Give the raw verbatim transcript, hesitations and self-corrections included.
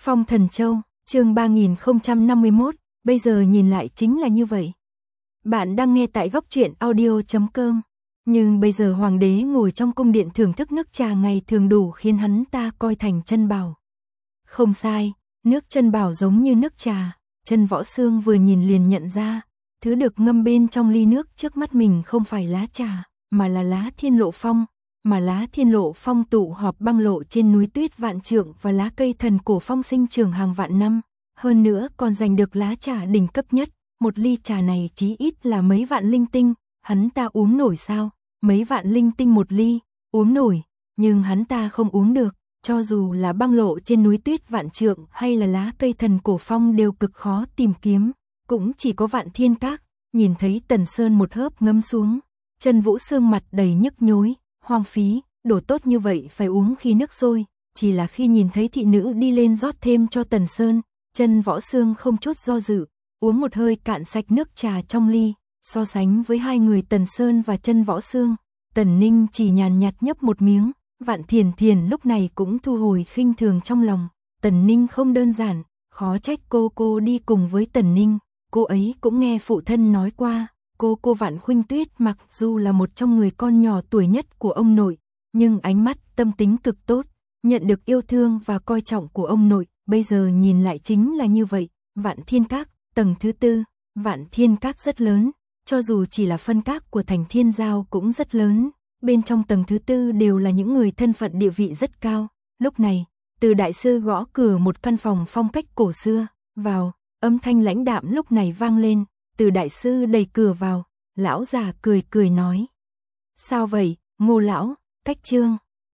Phong Thần Châu, chương ba nghìn không trăm năm mươi mốt, bây giờ nhìn lại chính là như vậy. Bạn đang nghe tại góc truyện audio chấm com. Nhưng bây giờ hoàng đế ngồi trong cung điện thưởng thức nước trà ngày thường đủ khiến hắn ta coi thành chân bảo. Không sai, nước chân bảo giống như nước trà, Chân Võ Xương vừa nhìn liền nhận ra, thứ được ngâm bên trong ly nước trước mắt mình không phải lá trà, mà là lá Thiên Lộ Phong, mà lá Thiên Lộ Phong tụ họp băng lộ trên núi tuyết vạn trượng và lá cây thần cổ phong sinh trưởng hàng vạn năm, hơn nữa còn giành được lá trà đỉnh cấp nhất, một ly trà này chí ít là mấy vạn linh tinh, hắn ta uống nổi sao? Mấy vạn linh tinh một ly, uống nổi, nhưng hắn ta không uống được, cho dù là băng lộ trên núi tuyết vạn trượng hay là lá cây thần cổ phong đều cực khó tìm kiếm, cũng chỉ có Vạn Thiên Các. Nhìn thấy Tần Sơn một hớp ngâm xuống, Chân Vũ Xương mặt đầy nhức nhối, hoang phí, đồ tốt như vậy phải uống khi nước sôi, chỉ là khi nhìn thấy thị nữ đi lên rót thêm cho Tần Sơn, Chân Võ Xương không chút do dự, uống một hơi cạn sạch nước trà trong ly. So sánh với hai người Tần Sơn và Chân Võ Xương, Tần Ninh chỉ nhàn nhạt nhấp một miếng, Vạn Thiền Thiền lúc này cũng thu hồi khinh thường trong lòng. Tần Ninh không đơn giản, khó trách cô cô đi cùng với Tần Ninh, cô ấy cũng nghe phụ thân nói qua, cô cô Vạn Khuynh Tuyết mặc dù là một trong người con nhỏ tuổi nhất của ông nội, nhưng ánh mắt tâm tính cực tốt, nhận được yêu thương và coi trọng của ông nội, bây giờ nhìn lại chính là như vậy. Vạn Thiên Các, tầng thứ tư, Vạn Thiên Các rất lớn. Cho dù chỉ là phân các của thành Thiên Giao cũng rất lớn, bên trong tầng thứ tư đều là những người thân phận địa vị rất cao. Lúc này, Từ đại sư gõ cửa một căn phòng phong cách cổ xưa, vào, âm thanh lãnh đạm lúc này vang lên, Từ đại sư đẩy cửa vào, lão già cười cười nói. Sao vậy, Ngô lão, Cách Trương,